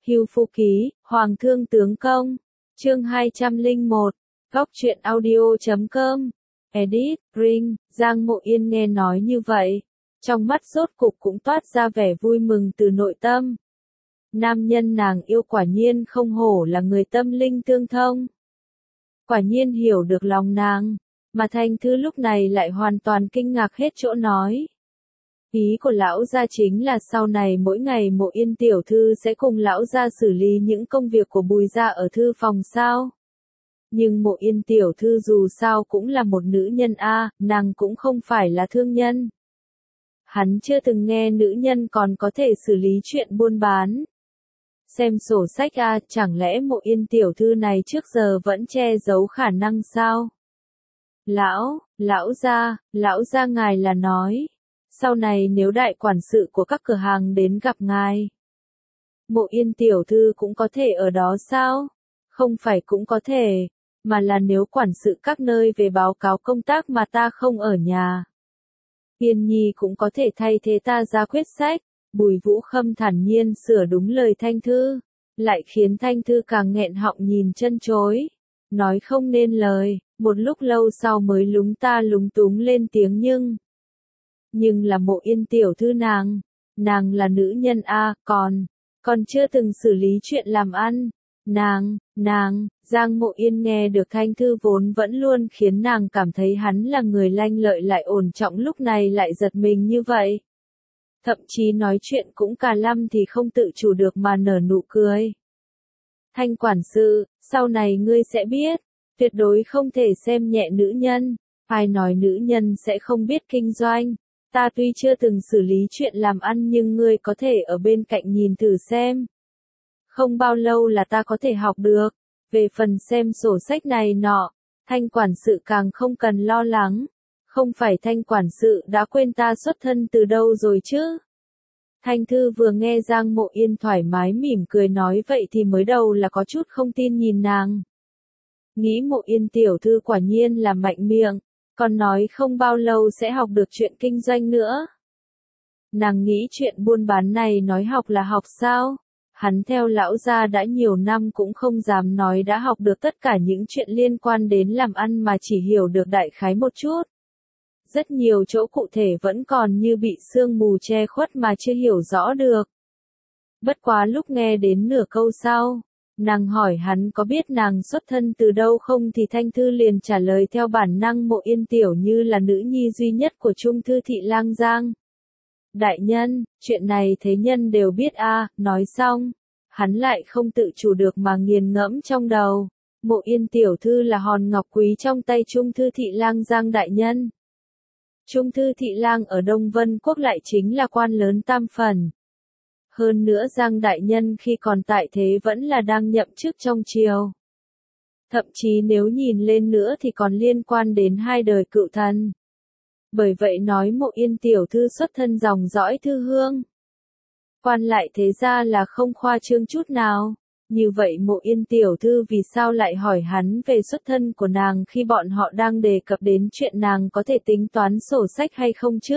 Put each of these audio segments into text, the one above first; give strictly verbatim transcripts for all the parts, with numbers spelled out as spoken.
Hưu Phu Ký, Hoàng Thương Tướng Công. Chương hai trăm lẻ một. Góc truyện audio chấm com. Edit, Ring, Giang Mộ Yên nghe nói như vậy. Trong mắt rốt cục cũng toát ra vẻ vui mừng từ nội tâm. Nam nhân nàng yêu quả nhiên không hổ là người tâm linh tương thông. Quả nhiên hiểu được lòng nàng, mà Thanh Thư lúc này lại hoàn toàn kinh ngạc hết chỗ nói. Ý của lão gia chính là sau này mỗi ngày Mộ Yên tiểu thư sẽ cùng lão gia xử lý những công việc của Bùi gia ở thư phòng sao? Nhưng Mộ Yên tiểu thư dù sao cũng là một nữ nhân a, nàng cũng không phải là thương nhân. Hắn chưa từng nghe nữ nhân còn có thể xử lý chuyện buôn bán. Xem sổ sách a, chẳng lẽ Mộ Yên tiểu thư này trước giờ vẫn che giấu khả năng sao? Lão, lão gia, lão gia ngài là nói, sau này nếu đại quản sự của các cửa hàng đến gặp ngài, Mộ Yên tiểu thư cũng có thể ở đó sao? Không phải cũng có thể, mà là nếu quản sự các nơi về báo cáo công tác mà ta không ở nhà. Yên Nhi cũng có thể thay thế ta ra quyết sách. Bùi Vũ Khâm thản nhiên sửa đúng lời Thanh Thư, lại khiến Thanh Thư càng nghẹn họng nhìn chân chối, nói không nên lời, một lúc lâu sau mới lúng ta lúng túng lên tiếng nhưng. Nhưng là Mộ Yên tiểu thư nàng, nàng là nữ nhân a, còn, còn chưa từng xử lý chuyện làm ăn. Nàng, nàng, Giang Mộ Yên nghe được Thanh Thư vốn vẫn luôn khiến nàng cảm thấy hắn là người lanh lợi lại ổn trọng lúc này lại giật mình như vậy. Thậm chí nói chuyện cũng cả lăm thì không tự chủ được mà nở nụ cười. Thanh quản sự, sau này ngươi sẽ biết, tuyệt đối không thể xem nhẹ nữ nhân, ai nói nữ nhân sẽ không biết kinh doanh. Ta tuy chưa từng xử lý chuyện làm ăn nhưng ngươi có thể ở bên cạnh nhìn thử xem. Không bao lâu là ta có thể học được, về phần xem sổ sách này nọ, Thanh quản sự càng không cần lo lắng. Không phải Thanh quản sự đã quên ta xuất thân từ đâu rồi chứ? Thanh Thư vừa nghe Giang Mộ Yên thoải mái mỉm cười nói vậy thì mới đầu là có chút không tin nhìn nàng. Nghĩ Mộ Yên tiểu thư quả nhiên là mạnh miệng, còn nói không bao lâu sẽ học được chuyện kinh doanh nữa. Nàng nghĩ chuyện buôn bán này nói học là học sao? Hắn theo lão gia đã nhiều năm cũng không dám nói đã học được tất cả những chuyện liên quan đến làm ăn mà chỉ hiểu được đại khái một chút. Rất nhiều chỗ cụ thể vẫn còn như bị sương mù che khuất mà chưa hiểu rõ được. Bất quá lúc nghe đến nửa câu sau, nàng hỏi hắn có biết nàng xuất thân từ đâu không thì Thanh Thư liền trả lời theo bản năng Mộ Yên tiểu như là nữ nhi duy nhất của Trung thư thị Lang Giang. Đại nhân, chuyện này thế nhân đều biết a, nói xong, hắn lại không tự chủ được mà nghiền ngẫm trong đầu. Mộ Yên tiểu thư là hòn ngọc quý trong tay Trung thư thị Lang Giang đại nhân. Trung thư thị lang ở Đông Vân Quốc lại chính là quan lớn tam phần. Hơn nữa Giang đại nhân khi còn tại thế vẫn là đang nhậm chức trong triều. Thậm chí nếu nhìn lên nữa thì còn liên quan đến hai đời cựu thần. Bởi vậy nói Mộ Yên tiểu thư xuất thân dòng dõi thư hương. Quan lại thế ra là không khoa trương chút nào. Như vậy Mộ Yên tiểu thư vì sao lại hỏi hắn về xuất thân của nàng khi bọn họ đang đề cập đến chuyện nàng có thể tính toán sổ sách hay không chứ?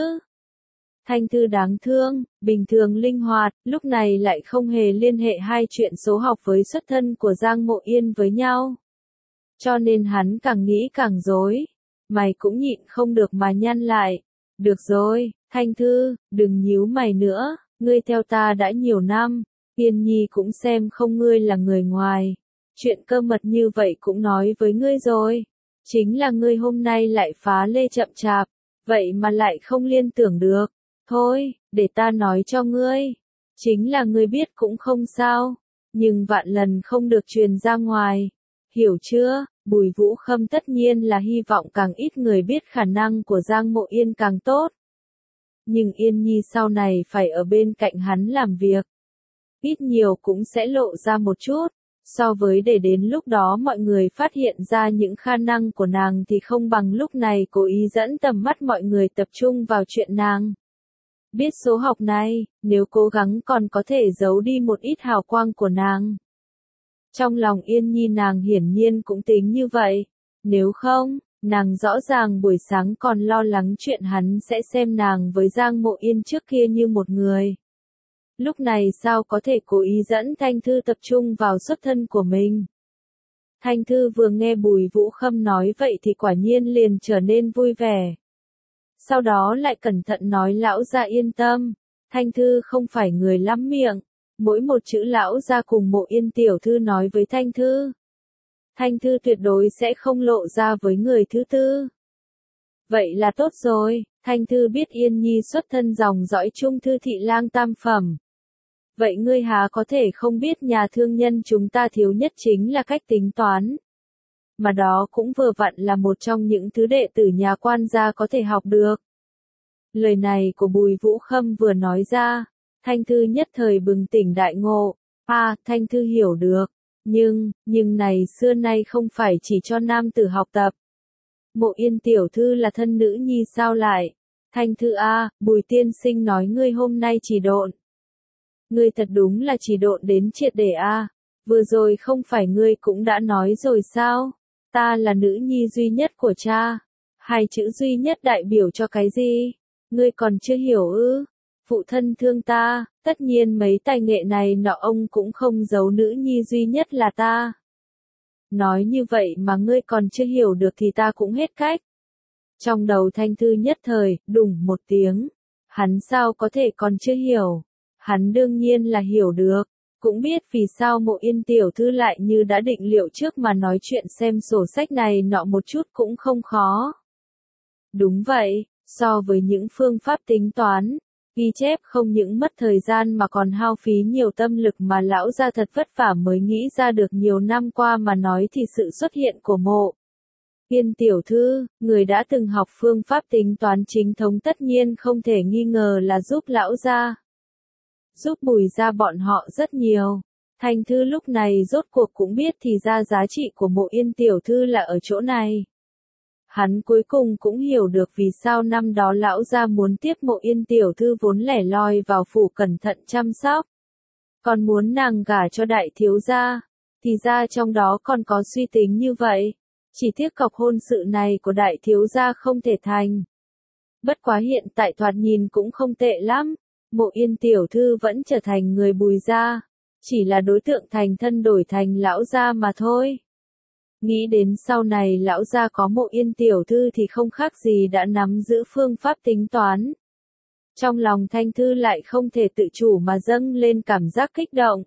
Thanh Thư đáng thương, bình thường linh hoạt, lúc này lại không hề liên hệ hai chuyện số học với xuất thân của Giang Mộ Yên với nhau. Cho nên hắn càng nghĩ càng rối, mày cũng nhịn không được mà nhăn lại. Được rồi, Thanh Thư, đừng nhíu mày nữa, ngươi theo ta đã nhiều năm. Yên Nhi cũng xem không ngươi là người ngoài. Chuyện cơ mật như vậy cũng nói với ngươi rồi. Chính là ngươi hôm nay lại phá lê chậm chạp. Vậy mà lại không liên tưởng được. Thôi, để ta nói cho ngươi. Chính là ngươi biết cũng không sao. Nhưng vạn lần không được truyền ra ngoài. Hiểu chưa? Bùi Vũ Khâm tất nhiên là hy vọng càng ít người biết khả năng của Giang Mộ Yên càng tốt. Nhưng Yên Nhi sau này phải ở bên cạnh hắn làm việc. Ít nhiều cũng sẽ lộ ra một chút, so với để đến lúc đó mọi người phát hiện ra những khả năng của nàng thì không bằng lúc này cố ý dẫn tầm mắt mọi người tập trung vào chuyện nàng. Biết số học này, nếu cố gắng còn có thể giấu đi một ít hào quang của nàng. Trong lòng Yên Nhi nàng hiển nhiên cũng tính như vậy, nếu không, nàng rõ ràng buổi sáng còn lo lắng chuyện hắn sẽ xem nàng với Giang Mộ Yên trước kia như một người. Lúc này sao có thể cố ý dẫn Thanh Thư tập trung vào xuất thân của mình. Thanh Thư vừa nghe Bùi Vũ Khâm nói vậy thì quả nhiên liền trở nên vui vẻ. Sau đó lại cẩn thận nói lão gia yên tâm, Thanh Thư không phải người lắm miệng, mỗi một chữ lão gia cùng Mộ Yên tiểu thư nói với Thanh Thư. Thanh Thư tuyệt đối sẽ không lộ ra với người thứ tư. Vậy là tốt rồi, Thanh Thư biết Yên Nhi xuất thân dòng dõi Trung Thư thị lang tam phẩm. Vậy ngươi há có thể không biết nhà thương nhân chúng ta thiếu nhất chính là cách tính toán. Mà đó cũng vừa vặn là một trong những thứ đệ tử nhà quan gia có thể học được. Lời này của Bùi Vũ Khâm vừa nói ra, Thanh Thư nhất thời bừng tỉnh đại ngộ. À, Thanh Thư hiểu được. Nhưng, nhưng này xưa nay không phải chỉ cho nam tử học tập. Mộ Yên tiểu thư là thân nữ nhi sao lại? Thanh Thư a, Bùi tiên sinh nói ngươi hôm nay chỉ độn. Ngươi thật đúng là chỉ độn đến triệt để a. Vừa rồi không phải ngươi cũng đã nói rồi sao? Ta là nữ nhi duy nhất của cha. Hai chữ duy nhất đại biểu cho cái gì? Ngươi còn chưa hiểu ư? Phụ thân thương ta, tất nhiên mấy tài nghệ này nọ ông cũng không giấu nữ nhi duy nhất là ta. Nói như vậy mà ngươi còn chưa hiểu được thì ta cũng hết cách. Trong đầu Thanh Thư nhất thời, đùng một tiếng. Hắn sao có thể còn chưa hiểu? Hắn đương nhiên là hiểu được. Cũng biết vì sao Mộ Yên tiểu thư lại như đã định liệu trước mà nói chuyện xem sổ sách này nọ một chút cũng không khó. Đúng vậy, so với những phương pháp tính toán, ghi chép không những mất thời gian mà còn hao phí nhiều tâm lực mà lão gia thật vất vả mới nghĩ ra được nhiều năm qua mà nói thì sự xuất hiện của Mộ Yên tiểu thư, người đã từng học phương pháp tính toán chính thống tất nhiên không thể nghi ngờ là giúp lão gia. Giúp Bùi gia bọn họ rất nhiều. Thanh Thư lúc này rốt cuộc cũng biết thì ra giá trị của Mộ Yên tiểu thư là ở chỗ này. Hắn cuối cùng cũng hiểu được vì sao năm đó lão gia muốn tiếp Mộ Yên tiểu thư vốn lẻ loi vào phủ cẩn thận chăm sóc. Còn muốn nàng gả cho đại thiếu gia, thì ra trong đó còn có suy tính như vậy. Chỉ tiếc cọc hôn sự này của đại thiếu gia không thể thành. Bất quá hiện tại thoạt nhìn cũng không tệ lắm. Mộ Yên tiểu thư vẫn trở thành người Bùi gia, chỉ là đối tượng thành thân đổi thành lão gia mà thôi. Nghĩ đến sau này lão gia có Mộ Yên tiểu thư thì không khác gì đã nắm giữ phương pháp tính toán. Trong lòng Thanh Thư lại không thể tự chủ mà dâng lên cảm giác kích động.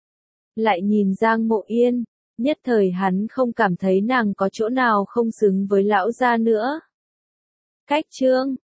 Lại nhìn Giang Mộ Yên, nhất thời hắn không cảm thấy nàng có chỗ nào không xứng với lão gia nữa. Cách chương